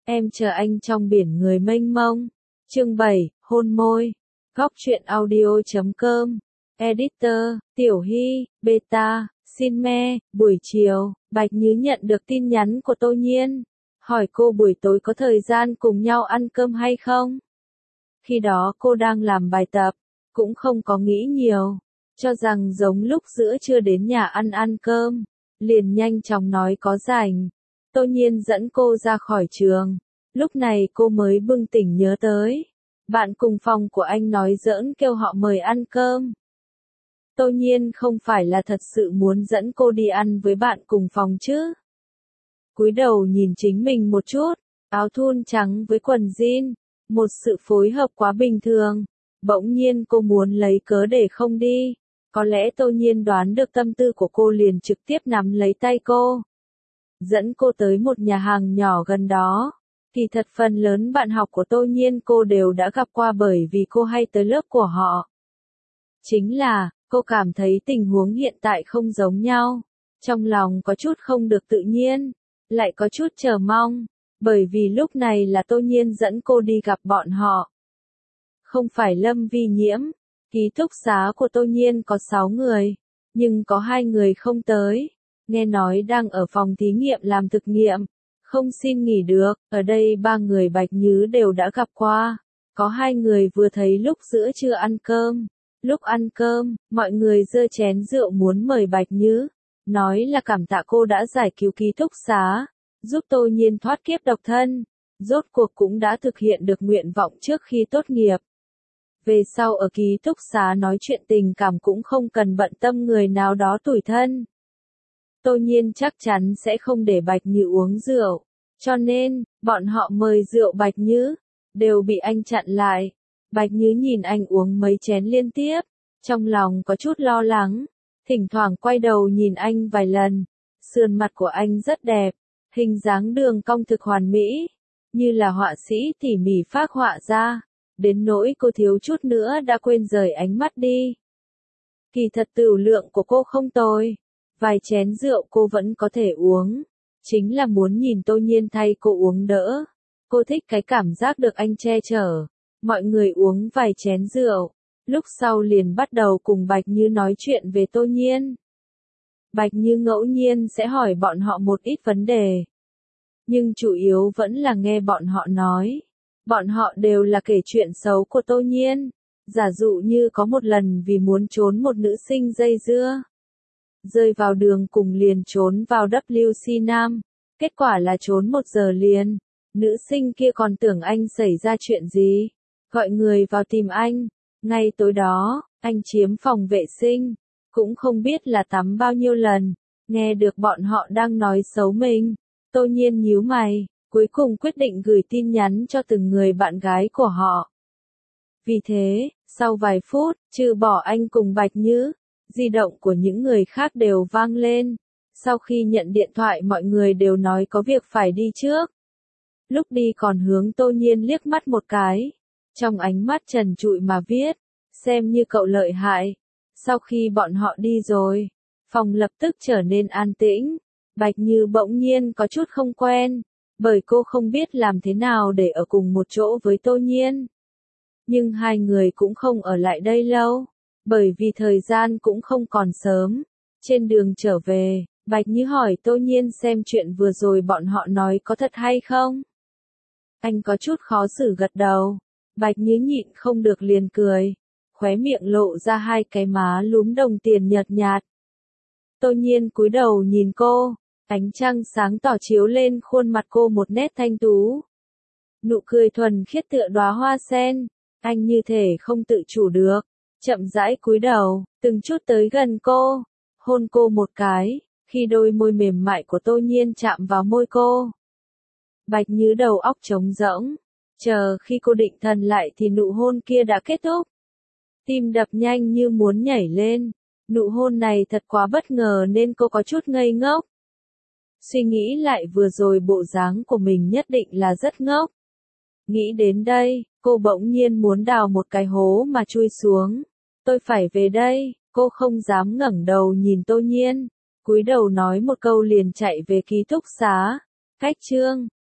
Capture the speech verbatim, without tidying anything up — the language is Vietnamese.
Em chờ anh trong biển người mênh mông. Chương bảy, hôn môi. Góc truyện audio chấm com. Editor, Tiểu Hy, Beta, Xin Me. Buổi chiều, Bạch Nhứ nhận được tin nhắn của Tô Nhiên. Hỏi cô buổi tối có thời gian cùng nhau ăn cơm hay không? Khi đó cô đang làm bài tập, cũng không có nghĩ nhiều. Cho rằng giống lúc giữa trưa đến nhà ăn ăn cơm. Liền nhanh chóng nói có rảnh. Tô Nhiên dẫn cô ra khỏi trường. Lúc này cô mới bừng tỉnh nhớ tới. Bạn cùng phòng của anh nói giỡn kêu họ mời ăn cơm. Tô Nhiên không phải là thật sự muốn dẫn cô đi ăn với bạn cùng phòng chứ. Cúi đầu nhìn chính mình một chút, áo thun trắng với quần jean, một sự phối hợp quá bình thường. Bỗng nhiên cô muốn lấy cớ để không đi. Có lẽ Tô Nhiên đoán được tâm tư của cô liền trực tiếp nắm lấy tay cô. Dẫn cô tới một nhà hàng nhỏ gần đó. Kỳ thật phần lớn bạn học của Tô Nhiên cô đều đã gặp qua bởi vì cô hay tới lớp của họ. Chính là, cô cảm thấy tình huống hiện tại không giống nhau. Trong lòng có chút không được tự nhiên, lại có chút chờ mong. Bởi vì lúc này là Tô Nhiên dẫn cô đi gặp bọn họ. Không phải Lâm Vi Nhiễm. Ký túc xá của Tô Nhiên có sáu người, nhưng có hai người không tới. Nghe nói đang ở phòng thí nghiệm làm thực nghiệm, không xin nghỉ được. Ở đây ba người Bạch Nhứ đều đã gặp qua. Có hai người vừa thấy lúc giữa trưa ăn cơm. Lúc ăn cơm, mọi người giơ chén rượu muốn mời Bạch Nhứ. Nói là cảm tạ cô đã giải cứu ký túc xá, giúp Tô Nhiên thoát kiếp độc thân. Rốt cuộc cũng đã thực hiện được nguyện vọng trước khi tốt nghiệp. Về sau ở ký túc xá nói chuyện tình cảm cũng không cần bận tâm người nào đó tủi thân. Tô Nhiên chắc chắn sẽ không để Bạch Nhứ uống rượu. Cho nên, bọn họ mời rượu Bạch Nhứ, đều bị anh chặn lại. Bạch Nhứ nhìn anh uống mấy chén liên tiếp, trong lòng có chút lo lắng. Thỉnh thoảng quay đầu nhìn anh vài lần. Sườn mặt của anh rất đẹp, hình dáng đường cong thực hoàn mỹ, như là họa sĩ tỉ mỉ phác họa ra. Đến nỗi cô thiếu chút nữa đã quên rời ánh mắt đi. Kỳ thật tửu lượng của cô không tồi. Vài chén rượu cô vẫn có thể uống. Chính là muốn nhìn Tô Nhiên thay cô uống đỡ. Cô thích cái cảm giác được anh che chở. Mọi người uống vài chén rượu. Lúc sau liền bắt đầu cùng Bạch Nhứ nói chuyện về Tô Nhiên. Bạch Nhứ ngẫu nhiên sẽ hỏi bọn họ một ít vấn đề. Nhưng chủ yếu vẫn là nghe bọn họ nói. Bọn họ đều là kể chuyện xấu của Tô Nhiên. Giả dụ như có một lần vì muốn trốn một nữ sinh dây dưa. Rơi vào đường cùng liền trốn vào W C Nam. Kết quả là trốn một giờ liền. Nữ sinh kia còn tưởng anh xảy ra chuyện gì. Gọi người vào tìm anh. Ngay tối đó, anh chiếm phòng vệ sinh. Cũng không biết là tắm bao nhiêu lần. Nghe được bọn họ đang nói xấu mình. Tô Nhiên nhíu mày. Cuối cùng quyết định gửi tin nhắn cho từng người bạn gái của họ. Vì thế, sau vài phút, trừ bỏ anh cùng Bạch Nhứ, di động của những người khác đều vang lên. Sau khi nhận điện thoại mọi người đều nói có việc phải đi trước. Lúc đi còn hướng Tô Nhiên liếc mắt một cái. Trong ánh mắt trần trụi mà viết, xem như cậu lợi hại. Sau khi bọn họ đi rồi, phòng lập tức trở nên an tĩnh. Bạch Nhứ bỗng nhiên có chút không quen. Bởi cô không biết làm thế nào để ở cùng một chỗ với Tô Nhiên. Nhưng hai người cũng không ở lại đây lâu. Bởi vì thời gian cũng không còn sớm. Trên đường trở về, Bạch Nhứ hỏi Tô Nhiên xem chuyện vừa rồi bọn họ nói có thật hay không. Anh có chút khó xử gật đầu. Bạch Nhứ nhịn không được liền cười. Khóe miệng lộ ra hai cái má lúm đồng tiền nhợt nhạt. Tô Nhiên cúi đầu nhìn cô. Ánh trăng sáng tỏ chiếu lên khuôn mặt cô một nét thanh tú. Nụ cười thuần khiết tựa đóa hoa sen. Anh như thể không tự chủ được. Chậm rãi cúi đầu, từng chút tới gần cô. Hôn cô một cái, khi đôi môi mềm mại của Tô Nhiên chạm vào môi cô. Bạch Nhứ đầu óc trống rỗng. Chờ khi cô định thần lại thì nụ hôn kia đã kết thúc. Tim đập nhanh như muốn nhảy lên. Nụ hôn này thật quá bất ngờ nên cô có chút ngây ngốc. Suy nghĩ lại vừa rồi bộ dáng của mình nhất định là rất ngốc. Nghĩ đến đây, cô bỗng nhiên muốn đào một cái hố mà chui xuống. Tôi phải về đây, cô không dám ngẩng đầu nhìn Tô Nhiên. Cúi đầu nói một câu liền chạy về ký túc xá. Cách chương.